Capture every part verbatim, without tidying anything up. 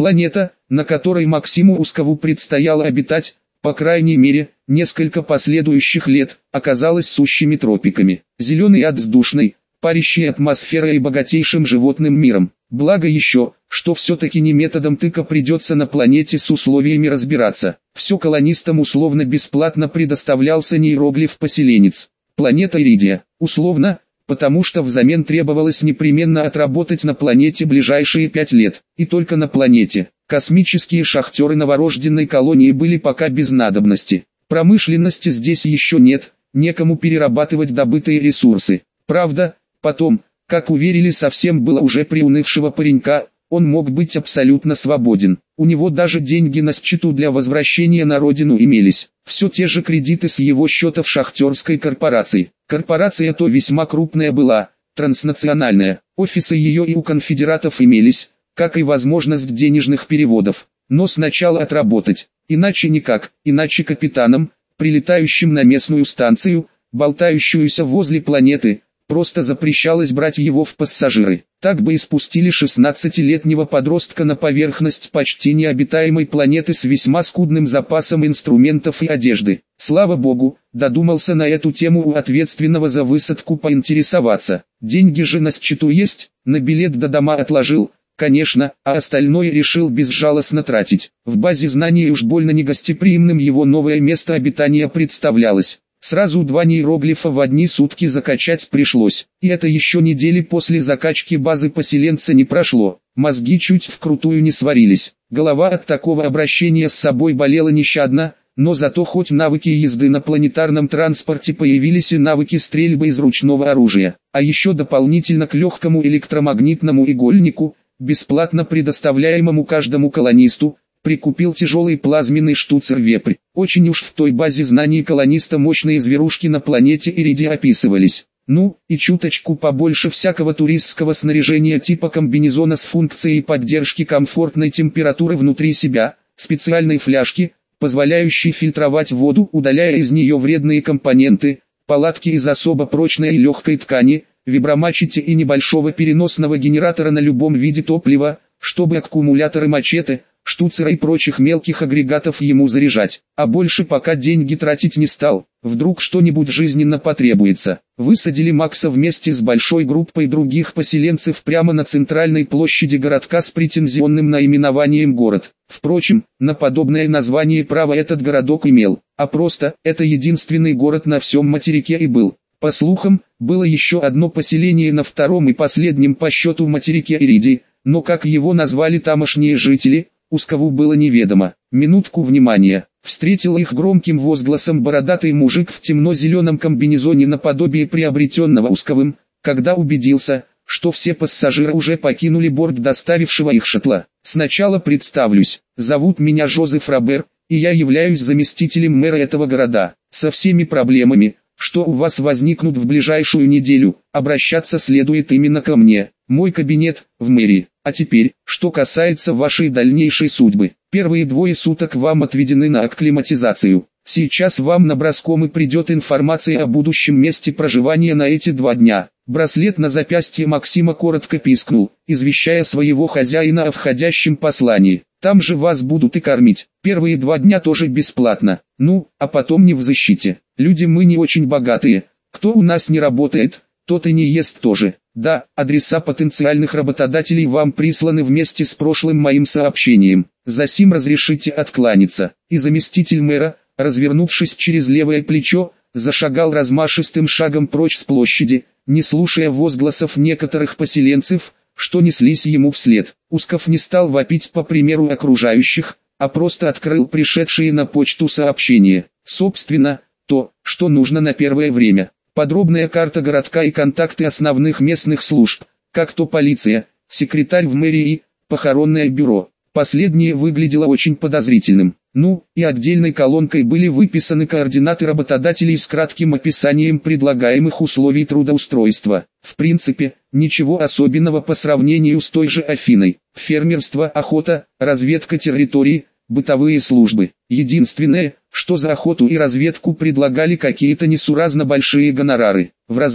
Планета, на которой Максиму Ускову предстояло обитать, по крайней мере, несколько последующих лет, оказалась сущими тропиками. Зеленый ад с душной, парящей атмосферой и богатейшим животным миром. Благо еще, что все-таки не методом тыка придется на планете с условиями разбираться. Все колонистам условно-бесплатно предоставлялся нейроглиф-поселенец. Планета Иридия. Условно, потому что взамен требовалось непременно отработать на планете ближайшие пять лет. И только на планете. Космические шахтеры новорожденной колонии были пока без надобности. Промышленности здесь еще нет, некому перерабатывать добытые ресурсы. Правда, потом, как уверили совсем было уже приунывшего паренька, он мог быть абсолютно свободен. У него даже деньги на счету для возвращения на родину имелись. Все те же кредиты с его счета в шахтерской корпорации. Корпорация то весьма крупная была, транснациональная. Офисы ее и у конфедератов имелись, как и возможность денежных переводов. Но сначала отработать, иначе никак, иначе капитанам, прилетающим на местную станцию, болтающуюся возле планеты, просто запрещалось брать его в пассажиры. Так бы и спустили шестнадцатилетнего подростка на поверхность почти необитаемой планеты с весьма скудным запасом инструментов и одежды. Слава богу, додумался на эту тему у ответственного за высадку поинтересоваться. Деньги же на счету есть, на билет до дома отложил, конечно, а остальное решил безжалостно тратить. В базе знаний уж больно негостеприимным его новое место обитания представлялось. Сразу два нейроглифа в одни сутки закачать пришлось. И это еще недели после закачки базы поселенца не прошло. Мозги чуть вкрутую не сварились. Голова от такого обращения с собой болела нещадно, но зато хоть навыки езды на планетарном транспорте появились и навыки стрельбы из ручного оружия. А еще дополнительно к легкому электромагнитному игольнику, бесплатно предоставляемому каждому колонисту, прикупил тяжелый плазменный штуцер-вепрь. Очень уж в той базе знаний колониста мощные зверушки на планете Иридия описывались. Ну, и чуточку побольше всякого туристского снаряжения типа комбинезона с функцией поддержки комфортной температуры внутри себя, специальной фляжки, позволяющей фильтровать воду, удаляя из нее вредные компоненты, палатки из особо прочной и легкой ткани, вибромачете и небольшого переносного генератора на любом виде топлива, чтобы аккумуляторы мачете, штуцера и прочих мелких агрегатов ему заряжать. А больше пока деньги тратить не стал, вдруг что-нибудь жизненно потребуется. Высадили Макса вместе с большой группой других поселенцев прямо на центральной площади городка с претензионным наименованием «Город». Впрочем, на подобное название право этот городок имел, а просто, это единственный город на всем материке и был. По слухам, было еще одно поселение на втором и последнем по счету материке Иридии, но как его назвали тамошние жители, Ускову было неведомо. Минутку внимания. Встретил их громким возгласом бородатый мужик в темно-зеленом комбинезоне наподобие приобретенного Усковым, когда убедился, что все пассажиры уже покинули борт доставившего их шаттла. Сначала представлюсь. Зовут меня Жозеф Робер, и я являюсь заместителем мэра этого города. Со всеми проблемами, что у вас возникнут в ближайшую неделю, обращаться следует именно ко мне. Мой кабинет в мэрии. А теперь, что касается вашей дальнейшей судьбы. Первые двое суток вам отведены на акклиматизацию. Сейчас вам на броском и придет информация о будущем месте проживания на эти два дня. Браслет на запястье Максима коротко пискнул, извещая своего хозяина о входящем послании. Там же вас будут и кормить. Первые два дня тоже бесплатно. Ну, а потом не в защите. Люди мы не очень богатые. Кто у нас не работает, тот и не ест тоже. Да, адреса потенциальных работодателей вам присланы вместе с прошлым моим сообщением. Засим разрешите откланяться. И заместитель мэра, развернувшись через левое плечо, зашагал размашистым шагом прочь с площади, не слушая возгласов некоторых поселенцев, что неслись ему вслед. Усков не стал вопить по примеру окружающих, а просто открыл пришедшие на почту сообщения. Собственно, то, что нужно на первое время. Подробная карта городка и контакты основных местных служб, как то полиция, секретарь в мэрии и похоронное бюро. Последнее выглядело очень подозрительным. Ну, и отдельной колонкой были выписаны координаты работодателей с кратким описанием предлагаемых условий трудоустройства. В принципе, ничего особенного по сравнению с той же Афиной. Фермерство, охота, разведка территории, бытовые службы. Единственное, что за охоту и разведку предлагали какие-то несуразно большие гонорары. В разы,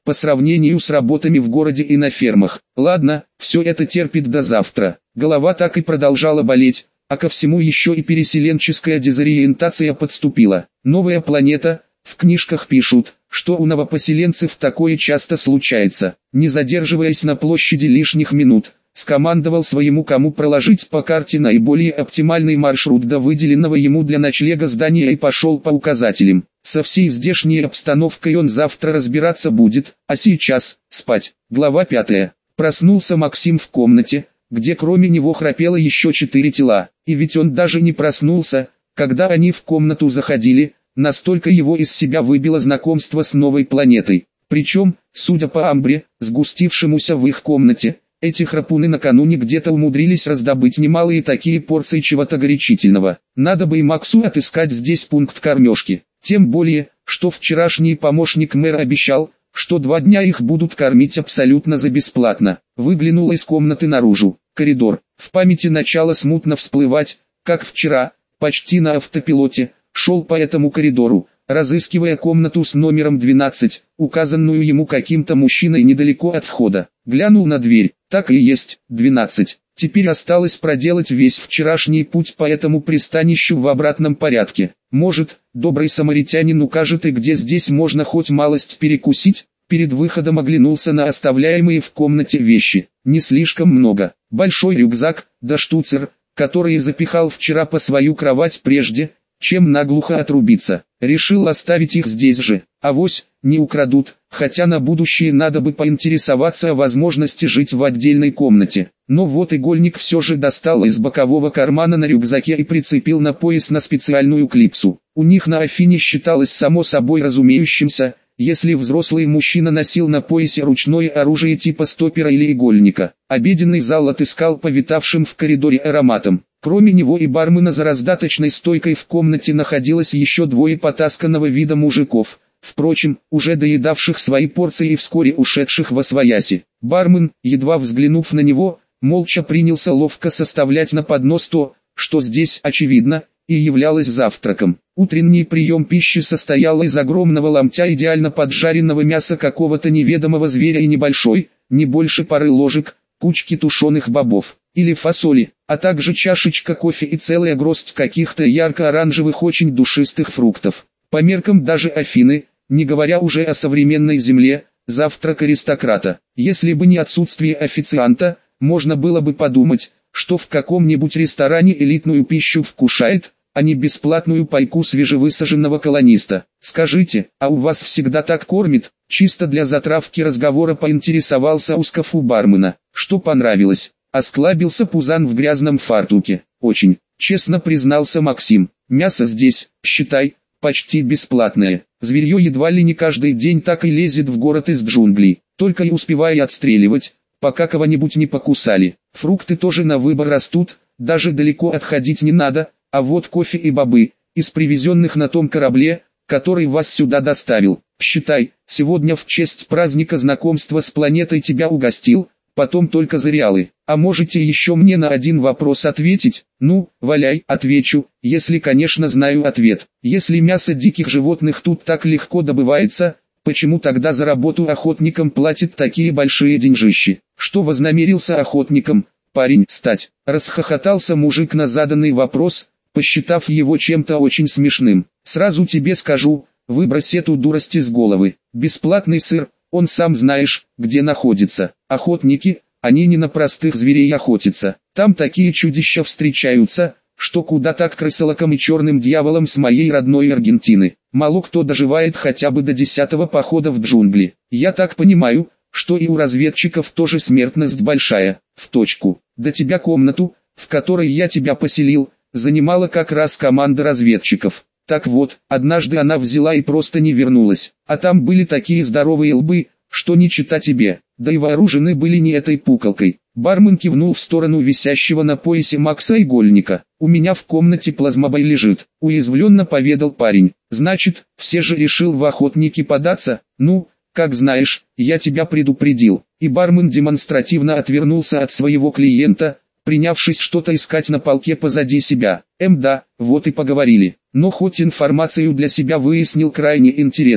по сравнению с работами в городе и на фермах. Ладно, все это терпит до завтра. Голова так и продолжала болеть, а ко всему еще и переселенческая дезориентация подступила. Новая планета, в книжках пишут, что у новопоселенцев такое часто случается. Не задерживаясь на площади лишних минут, скомандовал своему кому проложить по карте наиболее оптимальный маршрут до выделенного ему для ночлега здания и пошел по указателям. Со всей здешней обстановкой он завтра разбираться будет, а сейчас спать. Глава пятая. Проснулся Максим в комнате, где кроме него храпело еще четыре тела, и ведь он даже не проснулся, когда они в комнату заходили, настолько его из себя выбило знакомство с новой планетой. Причем, судя по амбре, сгустившемуся в их комнате, эти храпуны накануне где-то умудрились раздобыть немалые такие порции чего-то горячительного. Надо бы и Максу отыскать здесь пункт кормежки. Тем более, что вчерашний помощник мэра обещал, что два дня их будут кормить абсолютно за бесплатно. Выглянул из комнаты наружу. Коридор. В памяти начало смутно всплывать, как вчера, почти на автопилоте, шел по этому коридору, разыскивая комнату с номером двенадцать, указанную ему каким-то мужчиной недалеко от входа. Глянул на дверь, так и есть, двенадцать. Теперь осталось проделать весь вчерашний путь по этому пристанищу в обратном порядке. Может, добрый самаритянин укажет и где здесь можно хоть малость перекусить? Перед выходом оглянулся на оставляемые в комнате вещи. Не слишком много. Большой рюкзак, да штуцер, который запихал вчера по свою кровать прежде, чем наглухо отрубиться. Решил оставить их здесь же. Авось, не украдут, хотя на будущее надо бы поинтересоваться о возможности жить в отдельной комнате. Но вот игольник все же достал из бокового кармана на рюкзаке и прицепил на пояс на специальную клипсу. У них на Афине считалось само собой разумеющимся, если взрослый мужчина носил на поясе ручное оружие типа стопера или игольника. Обеденный зал отыскал по витавшим в коридоре ароматам. Кроме него и бармена за раздаточной стойкой в комнате находилось еще двое потасканного вида мужиков, впрочем, уже доедавших свои порции и вскоре ушедших восвояси. Бармен, едва взглянув на него, молча принялся ловко составлять на поднос то, что здесь, очевидно, и являлось завтраком. Утренний прием пищи состоял из огромного ломтя идеально поджаренного мяса какого-то неведомого зверя и небольшой, не больше пары ложек, кучки тушеных бобов или фасоли, а также чашечка кофе и целая горсть каких-то ярко-оранжевых очень душистых фруктов. По меркам даже Афины, не говоря уже о современной земле, завтрак аристократа. Если бы не отсутствие официанта, можно было бы подумать, что в каком-нибудь ресторане элитную пищу вкушает, а не бесплатную пайку свежевысаженного колониста. Скажите, а у вас всегда так кормит? Чисто для затравки разговора поинтересовался Усков у бармена. Что понравилось? Осклабился Пузан в грязном фартуке. Очень, честно признался Максим. Мясо здесь, считай, почти бесплатное. Зверье едва ли не каждый день так и лезет в город из джунглей, только и успевая отстреливать, пока кого-нибудь не покусали. Фрукты тоже на выбор растут, даже далеко отходить не надо, а вот кофе и бобы, из привезенных на том корабле, который вас сюда доставил. Считай, сегодня в честь праздника знакомства с планетой тебя угостил, потом только за реалы. А можете еще мне на один вопрос ответить? Ну, валяй, отвечу, если конечно знаю ответ. Если мясо диких животных тут так легко добывается, почему тогда за работу охотникам платят такие большие деньжищи? Что вознамерился охотником, парень, стать? Расхохотался мужик на заданный вопрос, посчитав его чем-то очень смешным. Сразу тебе скажу, выбрось эту дурость из головы. Бесплатный сыр, он сам знаешь, где находится. Охотники, они не на простых зверей охотятся. Там такие чудища встречаются, что куда так крысолокам и черным дьяволам с моей родной Аргентины. Мало кто доживает хотя бы до десятого похода в джунгли. Я так понимаю, что и у разведчиков тоже смертность большая. В точку. До тебя комнату, в которой я тебя поселил, занимала как раз команда разведчиков. Так вот, однажды она взяла и просто не вернулась. А там были такие здоровые лбы, что не чита тебе. Да и вооружены были не этой пукалкой. Бармен кивнул в сторону висящего на поясе Макса игольника. «У меня в комнате плазмобой лежит», — уязвленно поведал парень. «Значит, все же решил в охотники податься? Ну, как знаешь, я тебя предупредил». И бармен демонстративно отвернулся от своего клиента, принявшись что-то искать на полке позади себя. Эм да, вот и поговорили. Но хоть информацию для себя выяснил крайне интересную.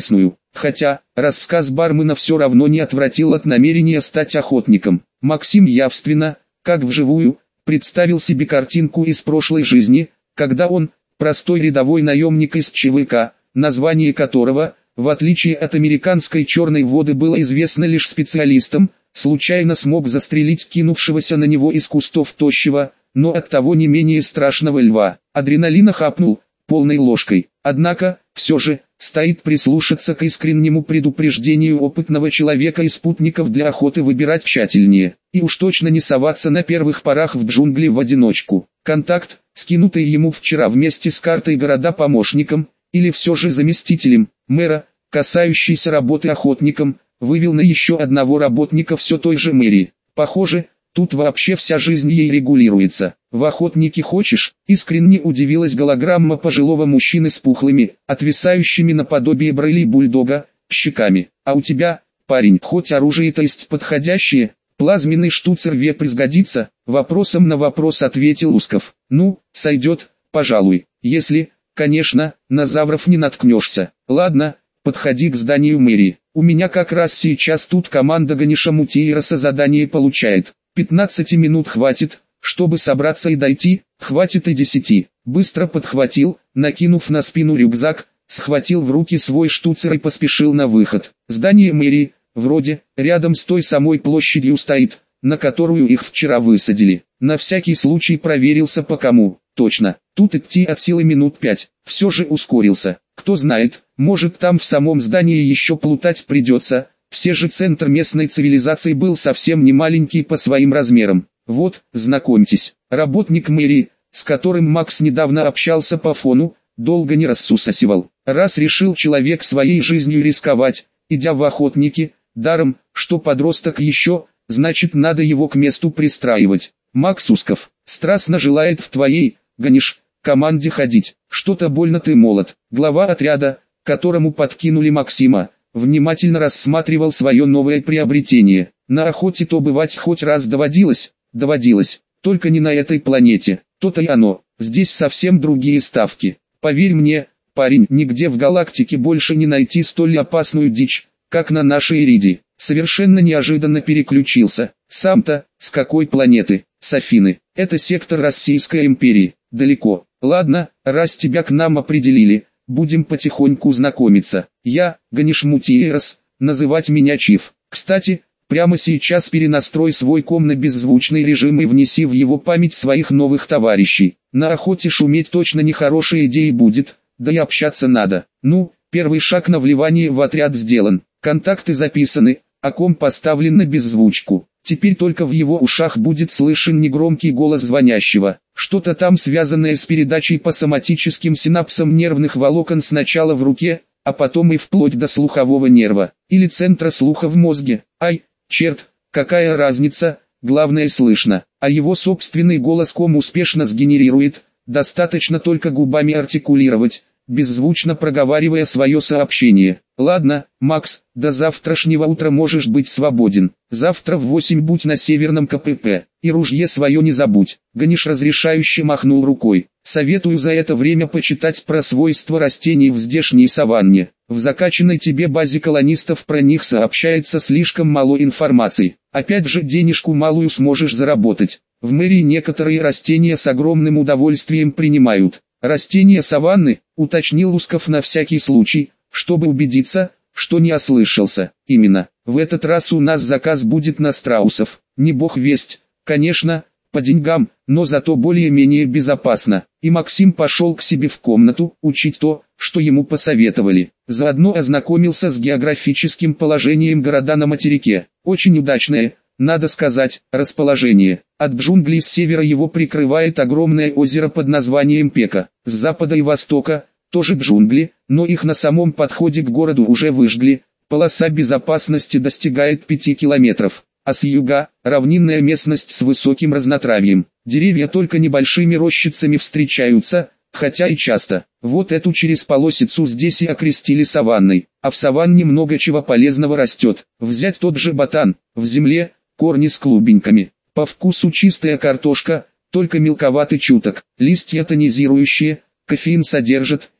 Хотя, рассказ бармена все равно не отвратил от намерения стать охотником. Максим явственно, как вживую, представил себе картинку из прошлой жизни, когда он, простой рядовой наемник из ЧВК, название которого, в отличие от американской черной воды, было известно лишь специалистам, случайно смог застрелить кинувшегося на него из кустов тощего, но оттого не менее страшного льва. Адреналина хапнул полной ложкой. Однако, все же, стоит прислушаться к искреннему предупреждению опытного человека и спутников для охоты выбирать тщательнее, и уж точно не соваться на первых порах в джунгли в одиночку. Контакт, скинутый ему вчера вместе с картой города помощником, или все же заместителем мэра, касающийся работы охотником, вывел на еще одного работника все той же мэрии. Похоже, тут вообще вся жизнь ей регулируется. «В охотники хочешь?» — искренне удивилась голограмма пожилого мужчины с пухлыми, отвисающими наподобие брылей бульдога, щеками. «А у тебя, парень, хоть оружие-то есть подходящее? Плазменный штуцер вепрь сгодится?» Вопросом на вопрос ответил Усков. «Ну, сойдет, пожалуй, если, конечно, на завров не наткнешься. Ладно, подходи к зданию мэрии. У меня как раз сейчас тут команда Ганиша Мутиероса задание получает. пятнадцати минут хватит, чтобы собраться и дойти, хватит и десяти». Быстро подхватил, накинув на спину рюкзак, схватил в руки свой штуцер и поспешил на выход. Здание мэрии, вроде, рядом с той самой площадью стоит, на которую их вчера высадили. На всякий случай проверился по кому. Точно, тут идти от силы минут пять. Все же ускорился. Кто знает, может там в самом здании еще плутать придется. Все же центр местной цивилизации был совсем не маленький по своим размерам. Вот, знакомьтесь, работник мэрии, с которым Макс недавно общался по фону, долго не рассусосивал. Раз решил человек своей жизнью рисковать, идя в охотники, даром, что подросток еще, значит надо его к месту пристраивать. Макс Усков, страстно желает в твоей, Ганиш, команде ходить. Что-то больно ты молод. Глава отряда, которому подкинули Максима, внимательно рассматривал свое новое приобретение. На охоте-то бывать хоть раз доводилось, доводилось, только не на этой планете. То-то и оно, здесь совсем другие ставки. Поверь мне, парень, нигде в галактике больше не найти столь опасную дичь, как на нашей Ириде. Совершенно неожиданно переключился. Сам-то, с какой планеты? С Афины. Это сектор Российской империи. Далеко. Ладно, раз тебя к нам определили, будем потихоньку знакомиться. Я, Ганиш Мутиерос, называть меня Чиф. Кстати, прямо сейчас перенастрой свой ком на беззвучный режим и внеси в его память своих новых товарищей. На охоте шуметь точно нехорошей идеей будет, да и общаться надо. Ну, первый шаг на вливание в отряд сделан. Контакты записаны, а ком поставлен на беззвучку. Теперь только в его ушах будет слышен негромкий голос звонящего. Что-то там связанное с передачей по соматическим синапсам нервных волокон сначала в руке, а потом и вплоть до слухового нерва, или центра слуха в мозге. Ай, черт, какая разница, главное слышно. А его собственный голос ком успешно сгенерирует, достаточно только губами артикулировать, беззвучно проговаривая свое сообщение. Ладно, Макс, до завтрашнего утра можешь быть свободен. Завтра в восемь будь на северном КПП. И ружье свое не забудь. Ганиш разрешающе махнул рукой. Советую за это время почитать про свойства растений в здешней саванне. В закачанной тебе базе колонистов про них сообщается слишком мало информации. Опять же денежку малую сможешь заработать. В мэрии некоторые растения с огромным удовольствием принимают. Растения саванны, уточнил Усков на всякий случай, чтобы убедиться, что не ослышался. Именно, в этот раз у нас заказ будет на страусов. Не бог весть, конечно, по деньгам, но зато более-менее безопасно. И Максим пошел к себе в комнату, учить то, что ему посоветовали. Заодно ознакомился с географическим положением города на материке. Очень удачное, надо сказать, расположение. От джунглей с севера его прикрывает огромное озеро под названием Пека. С запада и востока тоже джунгли, но их на самом подходе к городу уже выжгли. Полоса безопасности достигает пяти километров. А с юга – равнинная местность с высоким разнотравьем. Деревья только небольшими рощицами встречаются, хотя и часто. Вот эту через полосицу здесь и окрестили саванной. А в саванне много чего полезного растет. Взять тот же ботан, в земле – корни с клубеньками. По вкусу чистая картошка, только мелковатый чуток. Листья тонизирующие, кофеин содержат,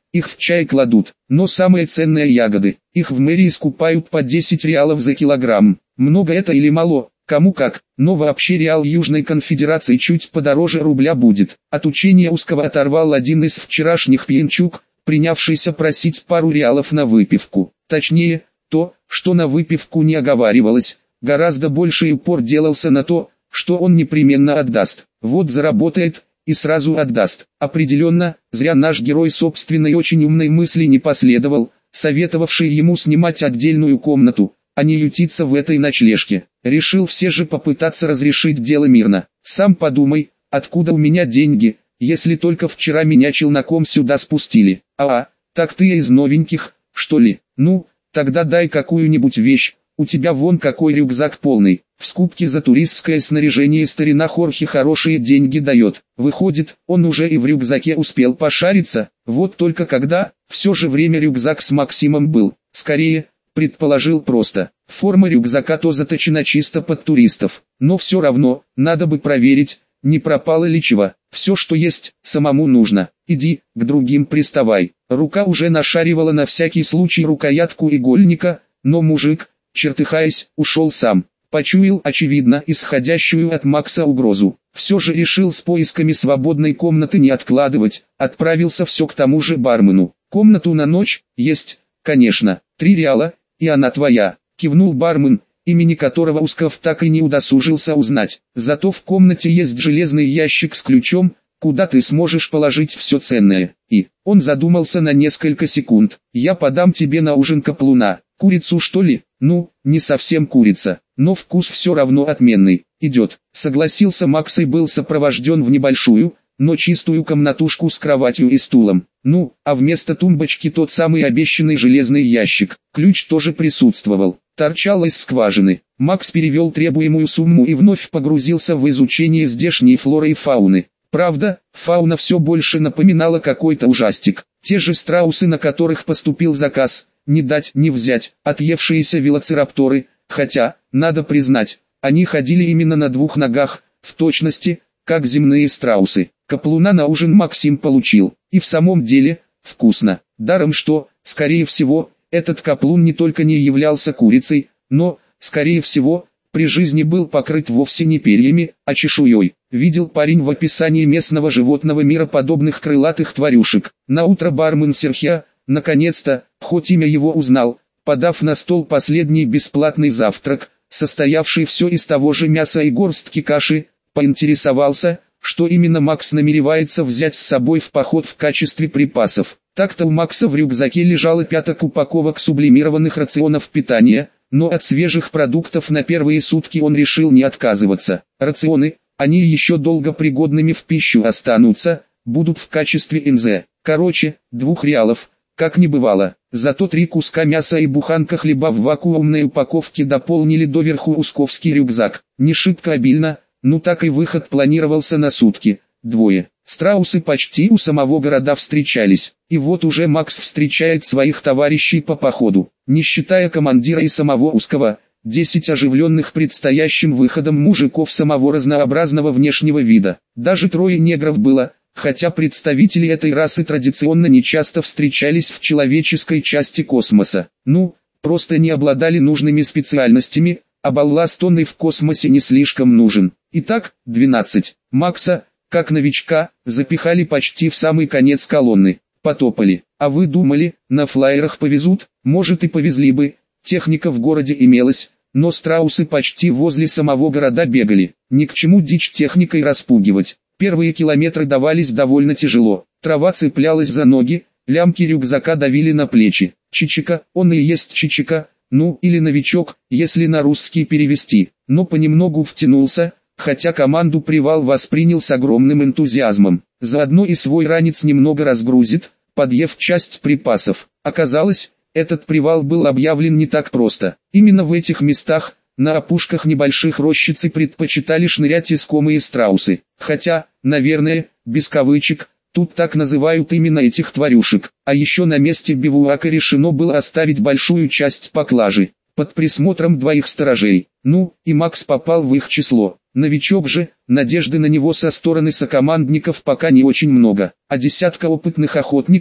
их в чай кладут. Но самые ценные ягоды, их в мэрии скупают по десять реалов за килограмм. Много это или мало? Кому как, но вообще реал Южной Конфедерации чуть подороже рубля будет. От учения узкого оторвал один из вчерашних пьянчуг, принявшийся просить пару реалов на выпивку. Точнее, то, что на выпивку не оговаривалось, гораздо больше упор делался на то, что он непременно отдаст. Вот заработает, и сразу отдаст. Определенно, зря наш герой собственной очень умной мысли не последовал, советовавший ему снимать отдельную комнату, а не ютиться в этой ночлежке. Решил все же попытаться разрешить дело мирно. Сам подумай, откуда у меня деньги, если только вчера меня челноком сюда спустили. А, так ты из новеньких, что ли? Ну, тогда дай какую-нибудь вещь, у тебя вон какой рюкзак полный. В скупке за туристское снаряжение старина Хорхе хорошие деньги дает. Выходит, он уже и в рюкзаке успел пошариться, вот только когда, все же время рюкзак с Максимом был. Скорее, предположил просто, форма рюкзака то заточена чисто под туристов, но все равно, надо бы проверить, не пропало ли чего. Все, что есть, самому нужно. Иди, к другим приставай. Рука уже нашаривала на всякий случай рукоятку игольника, но мужик, чертыхаясь, ушел сам. Почуял, очевидно, исходящую от Макса угрозу. Все же решил с поисками свободной комнаты не откладывать, отправился все к тому же бармену. Комнату на ночь, есть, конечно, три реала, и она твоя, кивнул бармен, имени которого Усков так и не удосужился узнать. Зато в комнате есть железный ящик с ключом, куда ты сможешь положить все ценное. И, он задумался на несколько секунд, я подам тебе на ужин каплуна. Курицу что ли? Ну, не совсем курица, но вкус все равно отменный. Идет, согласился Макс и был сопровожден в небольшую, но чистую комнатушку с кроватью и стулом. Ну, а вместо тумбочки тот самый обещанный железный ящик. Ключ тоже присутствовал, торчал из скважины. Макс перевел требуемую сумму и вновь погрузился в изучение здешней флоры и фауны. Правда, фауна все больше напоминала какой-то ужастик. Те же страусы, на которых поступил заказ, не дать не взять, отъевшиеся велоцирапторы, хотя, надо признать, они ходили именно на двух ногах, в точности, как земные страусы. Каплуна на ужин Максим получил, и в самом деле, вкусно. Даром что, скорее всего, этот каплун не только не являлся курицей, но, скорее всего, при жизни был покрыт вовсе не перьями, а чешуей. Видел парень в описании местного животного мира подобных крылатых тварюшек. Наутро бармен Серхиа, наконец-то, хоть имя его узнал, подав на стол последний бесплатный завтрак, состоявший все из того же мяса и горстки каши, поинтересовался, что именно Макс намеревается взять с собой в поход в качестве припасов. Так-то у Макса в рюкзаке лежало пяток упаковок сублимированных рационов питания, но от свежих продуктов на первые сутки он решил не отказываться. Рационы, они еще долго пригодными в пищу останутся, будут в качестве эн зэ. Короче, двух реалов, как не бывало. Зато три куска мяса и буханка хлеба в вакуумной упаковке дополнили доверху усковский рюкзак. Не шибко обильно, ну так и выход планировался на сутки. Двое. Страусы почти у самого города встречались, и вот уже Макс встречает своих товарищей по походу. Не считая командира и самого Ускова, десять оживленных предстоящим выходом мужиков самого разнообразного внешнего вида. Даже трое негров было, хотя представители этой расы традиционно нечасто встречались в человеческой части космоса. Ну, просто не обладали нужными специальностями, а балласт он и в космосе не слишком нужен. Итак, двенадцать. Макса, как новичка, запихали почти в самый конец колонны. Потопали. А вы думали, на флайерах повезут? Может и повезли бы, техника в городе имелась, но страусы почти возле самого города бегали. Ни к чему дичь техникой распугивать. Первые километры давались довольно тяжело. Трава цеплялась за ноги, лямки рюкзака давили на плечи. Чичика, он и есть Чичика, ну или новичок, если на русский перевести. Но понемногу втянулся, хотя команду привал воспринял с огромным энтузиазмом. Заодно и свой ранец немного разгрузит, подъев часть припасов. Оказалось, этот привал был объявлен не так просто. Именно в этих местах, на опушках небольших рощицы предпочитали шнырять искомые страусы. Хотя, наверное, без кавычек, тут так называют именно этих тварюшек. А еще на месте бивуака решено было оставить большую часть поклажи, под присмотром двоих сторожей. Ну, и Макс попал в их число. Новичок же, надежды на него со стороны сокомандников пока не очень много, а десятка опытных охотников,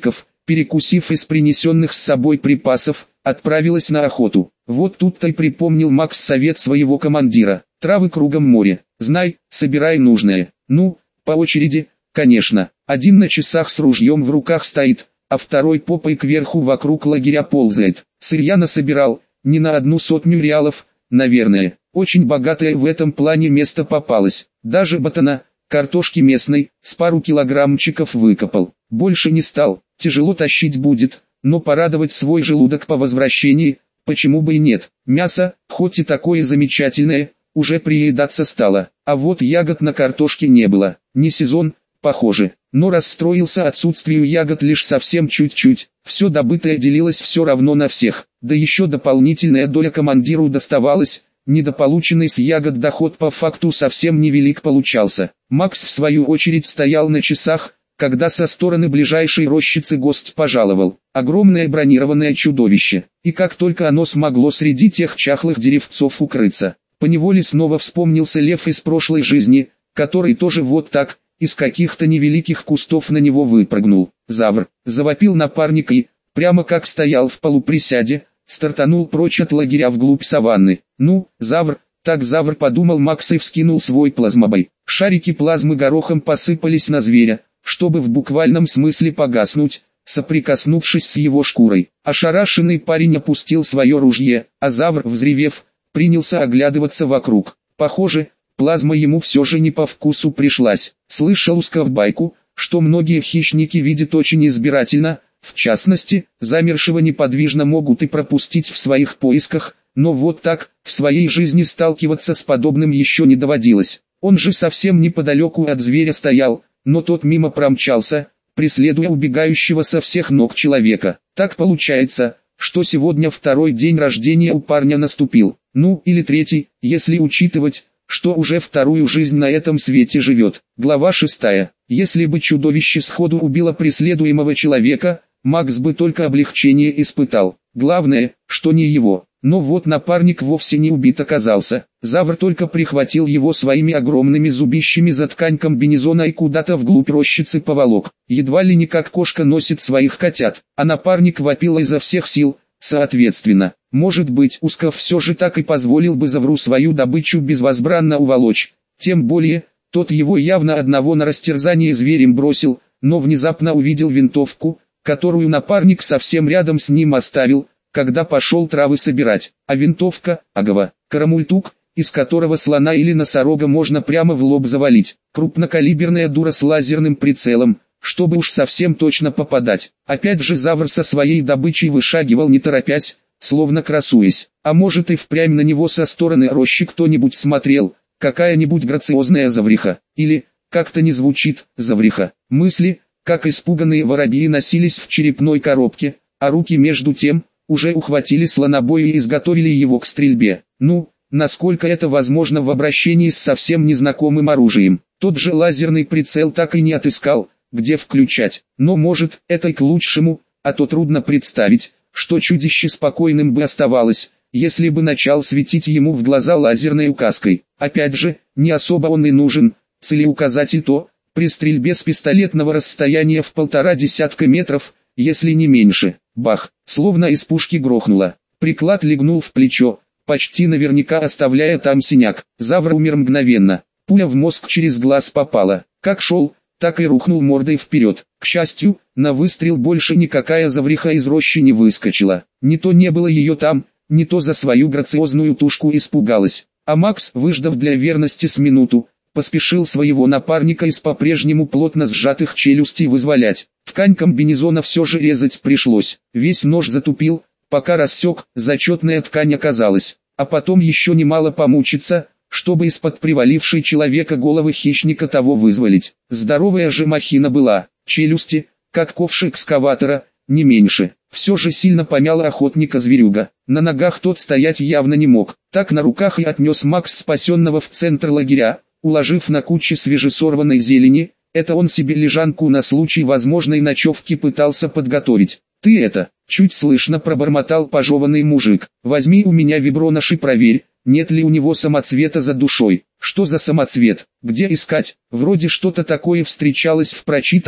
перекусив из принесенных с собой припасов, отправилась на охоту. Вот тут-то и припомнил Макс совет своего командира: травы кругом море, знай, собирай нужное. Ну, по очереди, конечно. Один на часах с ружьем в руках стоит, а второй попой кверху вокруг лагеря ползает. Сырья насобирал, не на одну сотню реалов, наверное. Очень богатое в этом плане место попалось. Даже ботана, картошки местной, с пару килограммчиков выкопал. Больше не стал, тяжело тащить будет, но порадовать свой желудок по возвращении, почему бы и нет. Мясо, хоть и такое замечательное, уже приедаться стало. А вот ягод на картошке не было. Не сезон, похоже. Но расстроился отсутствию ягод лишь совсем чуть-чуть. Все добытое делилось все равно на всех. Да еще дополнительная доля командиру доставалась. Недополученный с ягод доход по факту совсем невелик получался. Макс в свою очередь стоял на часах, когда со стороны ближайшей рощицы гость пожаловал. Огромное бронированное чудовище. И как только оно смогло среди тех чахлых деревцов укрыться, поневоле снова вспомнился лев из прошлой жизни, который тоже вот так, из каких-то невеликих кустов на него выпрыгнул. Завр, завопил напарник и, прямо как стоял в полуприсяде, стартанул прочь от лагеря вглубь саванны. Ну, завр, так завр, подумал Макс и вскинул свой плазмобой. Шарики плазмы горохом посыпались на зверя, чтобы в буквальном смысле погаснуть, соприкоснувшись с его шкурой. Ошарашенный парень опустил свое ружье, а завр, взревев, принялся оглядываться вокруг. Похоже, плазма ему все же не по вкусу пришлась. Слышал Усков байку, что многие хищники видят очень избирательно, в частности, замершего неподвижно могут и пропустить в своих поисках, но вот так, в своей жизни сталкиваться с подобным еще не доводилось. Он же совсем неподалеку от зверя стоял, но тот мимо промчался, преследуя убегающего со всех ног человека. Так получается, что сегодня второй день рождения у парня наступил, ну или третий, если учитывать, что уже вторую жизнь на этом свете живет. Глава шестая. Если бы чудовище сходу убило преследуемого человека, Макс бы только облегчение испытал. Главное, что не его. Но вот напарник вовсе не убит оказался. Завр только прихватил его своими огромными зубищами за ткань комбинезона и куда-то вглубь рощицы поволок. Едва ли не как кошка носит своих котят, а напарник вопил изо всех сил. Соответственно, может быть, Усков все же так и позволил бы Завру свою добычу безвозбранно уволочь. Тем более, тот его явно одного на растерзание зверем бросил, но внезапно увидел винтовку, которую напарник совсем рядом с ним оставил, когда пошел травы собирать. А винтовка, агава, карамультук, из которого слона или носорога можно прямо в лоб завалить. Крупнокалиберная дура с лазерным прицелом, чтобы уж совсем точно попадать. Опять же Завр со своей добычей вышагивал не торопясь, словно красуясь. А может и впрямь на него со стороны рощи кто-нибудь смотрел, какая-нибудь грациозная завриха. Или, как-то не звучит, завриха. Мысли, как испуганные воробьи, носились в черепной коробке, а руки между тем, уже ухватили слонобой и изготовили его к стрельбе. Ну, насколько это возможно в обращении с совсем незнакомым оружием. Тот же лазерный прицел так и не отыскал, где включать. Но может, это и к лучшему, а то трудно представить, что чудище спокойным бы оставалось, если бы начал светить ему в глаза лазерной указкой. Опять же, не особо он и нужен, целеуказатель то, при стрельбе с пистолетного расстояния в полтора десятка метров, если не меньше. Бах, словно из пушки грохнуло. Приклад легнул в плечо, почти наверняка оставляя там синяк. Завр умер мгновенно. Пуля в мозг через глаз попала. Как шел, так и рухнул мордой вперед. К счастью, на выстрел больше никакая завриха из рощи не выскочила. Не то не было ее там, не то за свою грациозную тушку испугалась. А Макс, выждав для верности с минуту, поспешил своего напарника из по-прежнему плотно сжатых челюстей вызволять. Ткань комбинезона все же резать пришлось. Весь нож затупил, пока рассек, зачетная ткань оказалась. А потом еще немало помучиться, чтобы из-под привалившей человека головы хищника того вызволить. Здоровая же махина была, челюсти, как ковш экскаватора, не меньше. Все же сильно помяла охотника зверюга. На ногах тот стоять явно не мог. Так на руках и отнес Макс спасенного в центр лагеря, уложив на куче свежесорванной зелени. Это он себе лежанку на случай возможной ночевки пытался подготовить. «Ты это», — чуть слышно пробормотал пожеванный мужик, — «возьми у меня вибронож и проверь, нет ли у него самоцвета за душой». «Что за самоцвет? Где искать?» Вроде что-то такое встречалось в прочитанном,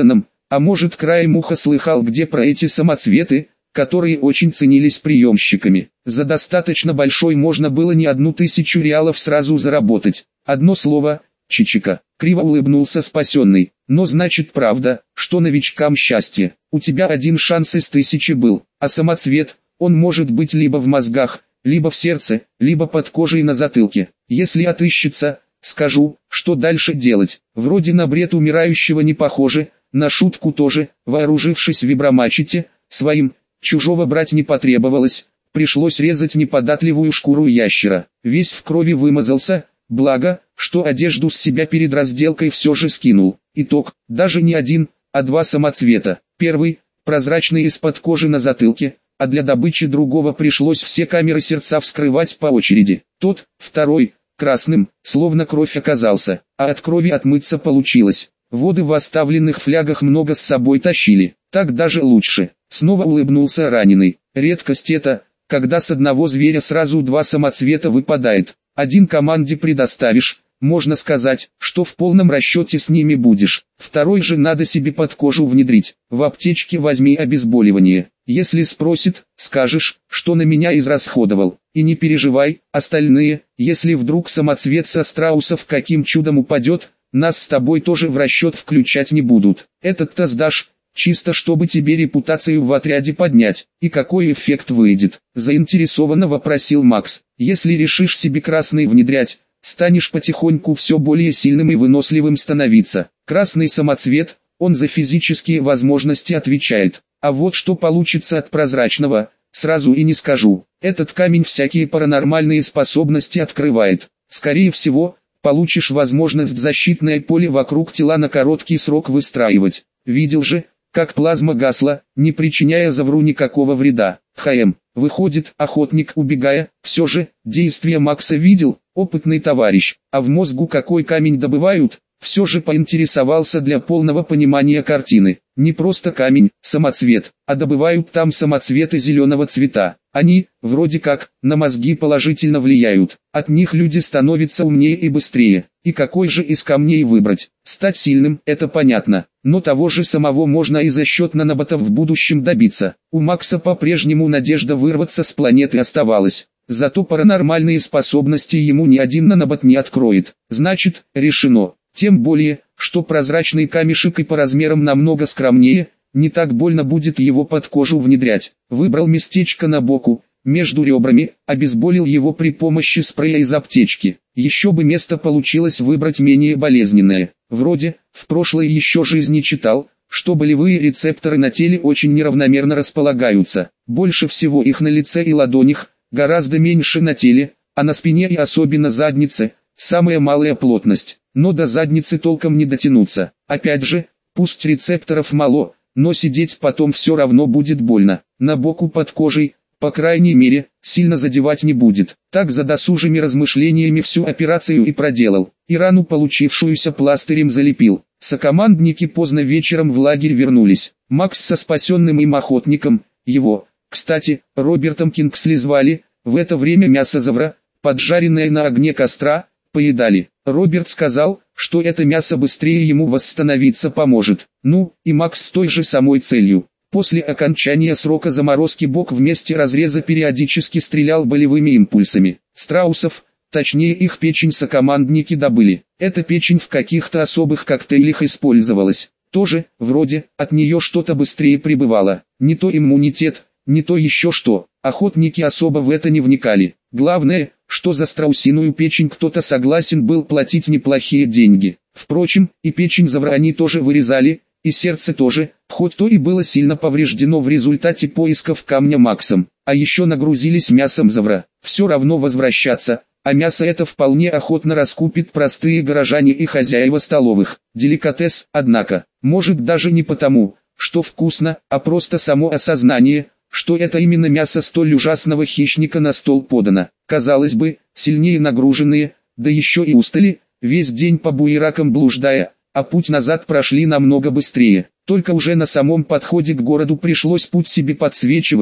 А может, краем уха слыхал где про эти самоцветы, которые очень ценились приемщиками. За достаточно большой можно было не одну тысячу реалов сразу заработать. Одно слово – чичика. Криво улыбнулся спасенный. Но значит правда, что новичкам счастье. У тебя один шанс из тысячи был, а самоцвет, он может быть либо в мозгах, либо в сердце, либо под кожей на затылке. Если отыщется, скажу, что дальше делать. Вроде на бред умирающего не похоже, на шутку тоже. Вооружившись вибромачете, своим, чужого брать не потребовалось, пришлось резать неподатливую шкуру ящера. Весь в крови вымазался, благо, что одежду с себя перед разделкой все же скинул. Итог, даже не один, а два самоцвета. Первый, прозрачный из-под кожи на затылке, а для добычи другого пришлось все камеры сердца вскрывать по очереди. Тот, второй, красным, словно кровь оказался, а от крови отмыться получилось. Воды в оставленных флягах много с собой тащили, так даже лучше. Снова улыбнулся раненый. Редкость это, когда с одного зверя сразу два самоцвета выпадает. Один команде предоставишь, можно сказать, что в полном расчете с ними будешь. Второй же надо себе под кожу внедрить. В аптечке возьми обезболивание. Если спросит, скажешь, что на меня израсходовал. И не переживай, остальные, если вдруг самоцвет со страусов каким чудом упадет, нас с тобой тоже в расчет включать не будут. Этот-то сдашь, чисто чтобы тебе репутацию в отряде поднять. И какой эффект выйдет? Заинтересованно вопросил Макс. Если решишь себе красный внедрять, станешь потихоньку все более сильным и выносливым становиться. Красный самоцвет, он за физические возможности отвечает. А вот что получится от прозрачного, сразу и не скажу. Этот камень всякие паранормальные способности открывает. Скорее всего, получишь возможность защитное поле вокруг тела на короткий срок выстраивать. Видел же, как плазма гасла, не причиняя Завру никакого вреда. ХМ. Выходит, охотник, убегая, все же, действия Макса видел, опытный товарищ. А в мозгу какой камень добывают, все же поинтересовался для полного понимания картины. Не просто камень, самоцвет, а добывают там самоцветы зеленого цвета. Они, вроде как, на мозги положительно влияют. От них люди становятся умнее и быстрее. И какой же из камней выбрать? Стать сильным, это понятно. Но того же самого можно и за счет наноботов в будущем добиться. У Макса по-прежнему надежда вырваться с планеты оставалась. Зато паранормальные способности ему ни один нанобот не откроет. Значит, решено. Тем более, что прозрачный камешек и по размерам намного скромнее, не так больно будет его под кожу внедрять. Выбрал местечко на боку, между ребрами, обезболил его при помощи спрея из аптечки. Еще бы место получилось выбрать менее болезненное. Вроде, в прошлой еще жизни читал, что болевые рецепторы на теле очень неравномерно располагаются. Больше всего их на лице и ладонях, гораздо меньше на теле, а на спине и особенно заднице, самая малая плотность. Но до задницы толком не дотянуться. Опять же, пусть рецепторов мало, но сидеть потом все равно будет больно. На боку под кожей, по крайней мере, сильно задевать не будет. Так за досужими размышлениями всю операцию и проделал. И рану, получившуюся пластырем, залепил. Сокомандники поздно вечером в лагерь вернулись. Макс со спасенным им охотником, его, кстати, Робертом Кингсли звали, в это время мясо завра, поджаренное на огне костра, поедали. Роберт сказал, что это мясо быстрее ему восстановиться поможет. Ну, и Макс с той же самой целью. После окончания срока заморозки бок в месте разреза периодически стрелял болевыми импульсами. Страусов, точнее их печень сокомандники добыли. Эта печень в каких-то особых коктейлях использовалась. Тоже, вроде, от нее что-то быстрее прибывало. Не то иммунитет, не то еще что. Охотники особо в это не вникали. Главное, что за страусиную печень кто-то согласен был платить неплохие деньги. Впрочем, и печень завра они тоже вырезали, и сердце тоже, хоть то и было сильно повреждено в результате поисков камня Максом. А еще нагрузились мясом завра. Все равно возвращаться, а мясо это вполне охотно раскупит простые горожане и хозяева столовых. Деликатес, однако, может даже не потому, что вкусно, а просто само осознание, что это именно мясо столь ужасного хищника на стол подано. Казалось бы, сильнее нагруженные, да еще и устали, весь день по буеракам блуждая, а путь назад прошли намного быстрее. Только уже на самом подходе к городу пришлось путь себе подсвечивать,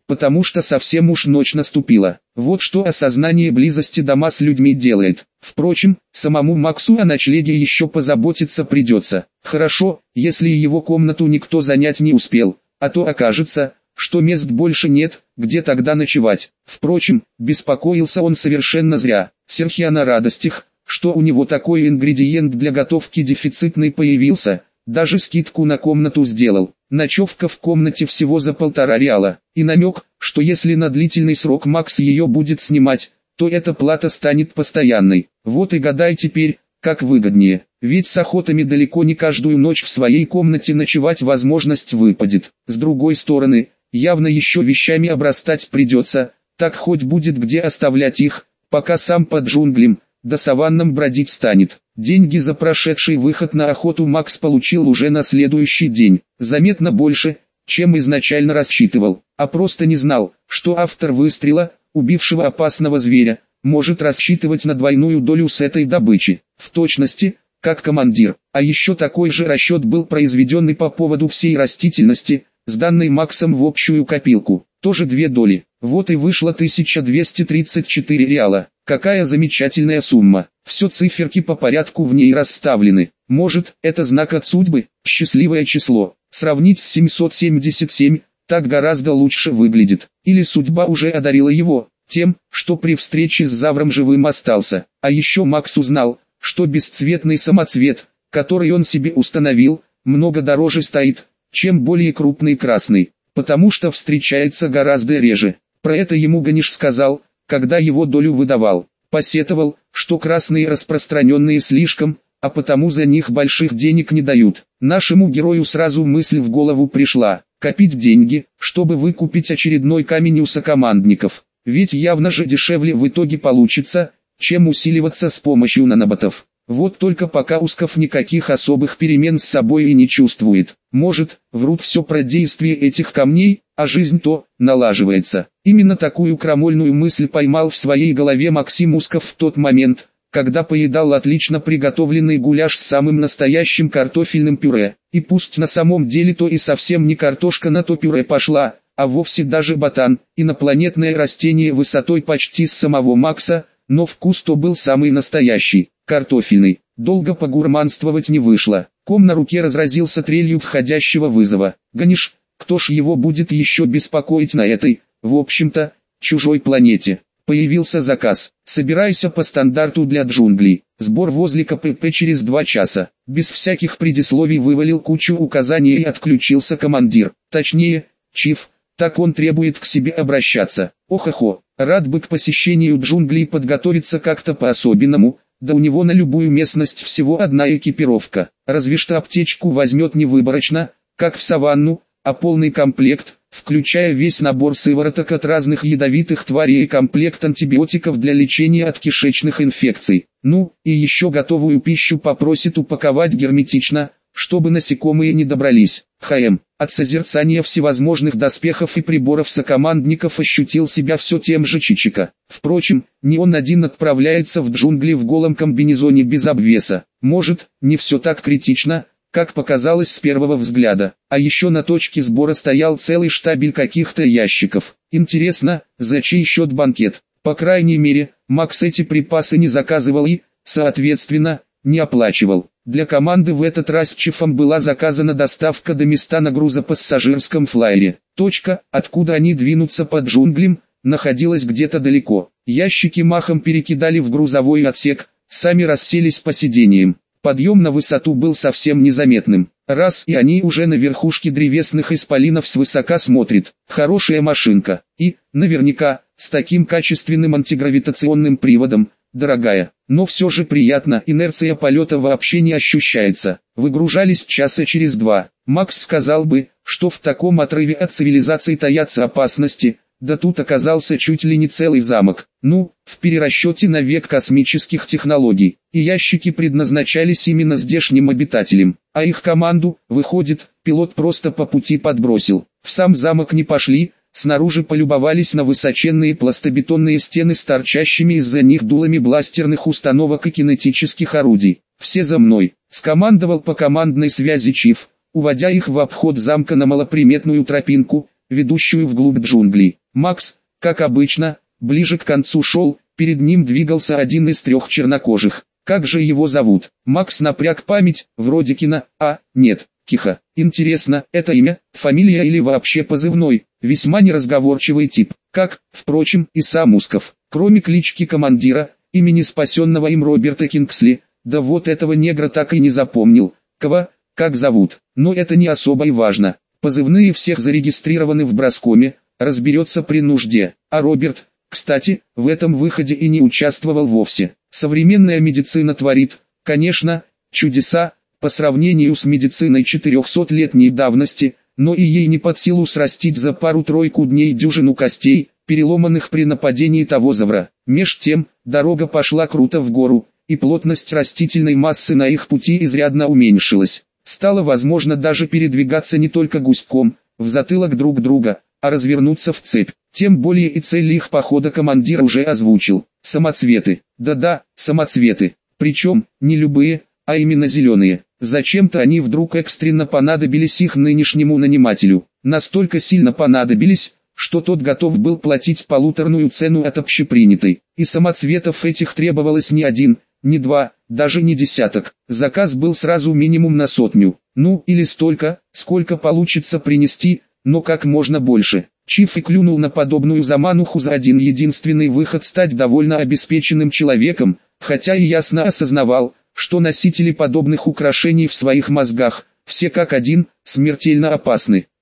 потому что совсем уж ночь наступила. Вот что осознание близости дома с людьми делает. Впрочем, самому Максу о ночлеге еще позаботиться придется. Хорошо, если его комнату никто занять не успел, а то окажется, что мест больше нет, где тогда ночевать. Впрочем, беспокоился он совершенно зря. Серхио на радостях, что у него такой ингредиент для готовки дефицитный появился, даже скидку на комнату сделал. Ночевка в комнате всего за полтора реала, и намек, что если на длительный срок Макс ее будет снимать, то эта плата станет постоянной. Вот и гадай теперь, как выгоднее, ведь с охотами далеко не каждую ночь в своей комнате ночевать возможность выпадет. С другой стороны, явно еще вещами обрастать придется, так хоть будет где оставлять их, пока сам под джунглем, да саванном бродить станет. Деньги за прошедший выход на охоту Макс получил уже на следующий день, заметно больше, чем изначально рассчитывал, а просто не знал, что автор выстрела, убившего опасного зверя, может рассчитывать на двойную долю с этой добычи, в точности, как командир. А еще такой же расчет был произведен и по поводу всей растительности, сданной Максом в общую копилку, тоже две доли. Вот и вышло тысяча двести тридцать четыре реала. Какая замечательная сумма. Все циферки по порядку в ней расставлены. Может, это знак от судьбы, счастливое число. Сравнить с семьсот семьдесят семь, так гораздо лучше выглядит. Или судьба уже одарила его тем, что при встрече с Завром живым остался. А еще Макс узнал, что бесцветный самоцвет, который он себе установил, много дороже стоит, чем более крупный красный, потому что встречается гораздо реже. Про это ему Ганиш сказал, когда его долю выдавал. Посетовал, что красные распространенные слишком, а потому за них больших денег не дают. Нашему герою сразу мысль в голову пришла: копить деньги, чтобы выкупить очередной камень у сокомандников. Ведь явно же дешевле в итоге получится, чем усиливаться с помощью наноботов. Вот только пока Усков никаких особых перемен с собой и не чувствует. Может, врут все про действие этих камней, а жизнь то налаживается. Именно такую крамольную мысль поймал в своей голове Максим Усков в тот момент, когда поедал отлично приготовленный гуляш с самым настоящим картофельным пюре. И пусть на самом деле то и совсем не картошка на то пюре пошла, а вовсе даже ботан, инопланетное растение высотой почти с самого Макса, но вкус то был самый настоящий, картофельный. Долго погурманствовать не вышло. Ком на руке разразился трелью входящего вызова. Ганиш, кто ж его будет еще беспокоить на этой, в общем-то, чужой планете. Появился заказ. Собирайся по стандарту для джунглей. Сбор возле КПП через два часа. Без всяких предисловий вывалил кучу указаний и отключился командир. Точнее, чиф, так он требует к себе обращаться. Ох-охо, рад бы к посещению джунглей подготовиться как-то по-особенному, да у него на любую местность всего одна экипировка. Разве что аптечку возьмет не выборочно, как в саванну, а полный комплект, включая весь набор сывороток от разных ядовитых тварей и комплект антибиотиков для лечения от кишечных инфекций. Ну, и еще готовую пищу попросит упаковать герметично, чтобы насекомые не добрались. ХМ. От созерцания всевозможных доспехов и приборов сокомандников ощутил себя все тем же Чичика. Впрочем, не он один отправляется в джунгли в голом комбинезоне без обвеса. Может, не все так критично, как показалось с первого взгляда. А еще на точке сбора стоял целый штабель каких-то ящиков. Интересно, за чей счет банкет? По крайней мере, Макс эти припасы не заказывал и, соответственно, не оплачивал. Для команды в этот раз чифом была заказана доставка до места на грузопассажирском флайере. Точка, откуда они двинутся под джунглем, находилась где-то далеко. Ящики махом перекидали в грузовой отсек, сами расселись по сиденьям. Подъем на высоту был совсем незаметным. Раз и они уже на верхушке древесных исполинов свысока смотрят. Хорошая машинка. И, наверняка, с таким качественным антигравитационным приводом. Дорогая, но все же приятно, инерция полета вообще не ощущается. Выгружались часа через два. Макс сказал бы, что в таком отрыве от цивилизации таятся опасности, да тут оказался чуть ли не целый замок. Ну, в перерасчете на век космических технологий. И ящики предназначались именно здешним обитателям, а их команду, выходит, пилот просто по пути подбросил. В сам замок не пошли. Снаружи полюбовались на высоченные пластобетонные стены с торчащими из-за них дулами бластерных установок и кинетических орудий. «Все за мной», — скомандовал по командной связи чиф, уводя их в обход замка на малоприметную тропинку, ведущую вглубь джунглей. Макс, как обычно, ближе к концу шел, перед ним двигался один из трех чернокожих. Как же его зовут? Макс напряг память, вроде Кина, а, нет, Киха. Интересно, это имя, фамилия или вообще позывной? Весьма неразговорчивый тип, как, впрочем, и сам Усков. Кроме клички командира, имени спасенного им Роберта Кингсли, да вот этого негра так и не запомнил. Кого, как зовут, но это не особо и важно. Позывные всех зарегистрированы в Броскоме, разберется при нужде. А Роберт, кстати, в этом выходе и не участвовал вовсе. Современная медицина творит, конечно, чудеса, по сравнению с медициной четырехсотлетней давности, но и ей не под силу срастить за пару-тройку дней дюжину костей, переломанных при нападении того завра. Меж тем, дорога пошла круто в гору, и плотность растительной массы на их пути изрядно уменьшилась. Стало возможно даже передвигаться не только гуськом, в затылок друг друга, а развернуться в цепь. Тем более и цель их похода командир уже озвучил. Самоцветы. Да-да, самоцветы. Причем, не любые, а именно зеленые. Зачем-то они вдруг экстренно понадобились их нынешнему нанимателю. Настолько сильно понадобились, что тот готов был платить полуторную цену от общепринятой. И самоцветов этих требовалось не один, не два, даже не десяток. Заказ был сразу минимум на сотню. Ну, или столько, сколько получится принести, но как можно больше. Чиф и клюнул на подобную замануху за один единственный выход стать довольно обеспеченным человеком, хотя и ясно осознавал, что носители подобных украшений в своих мозгах, все как один, смертельно опасны.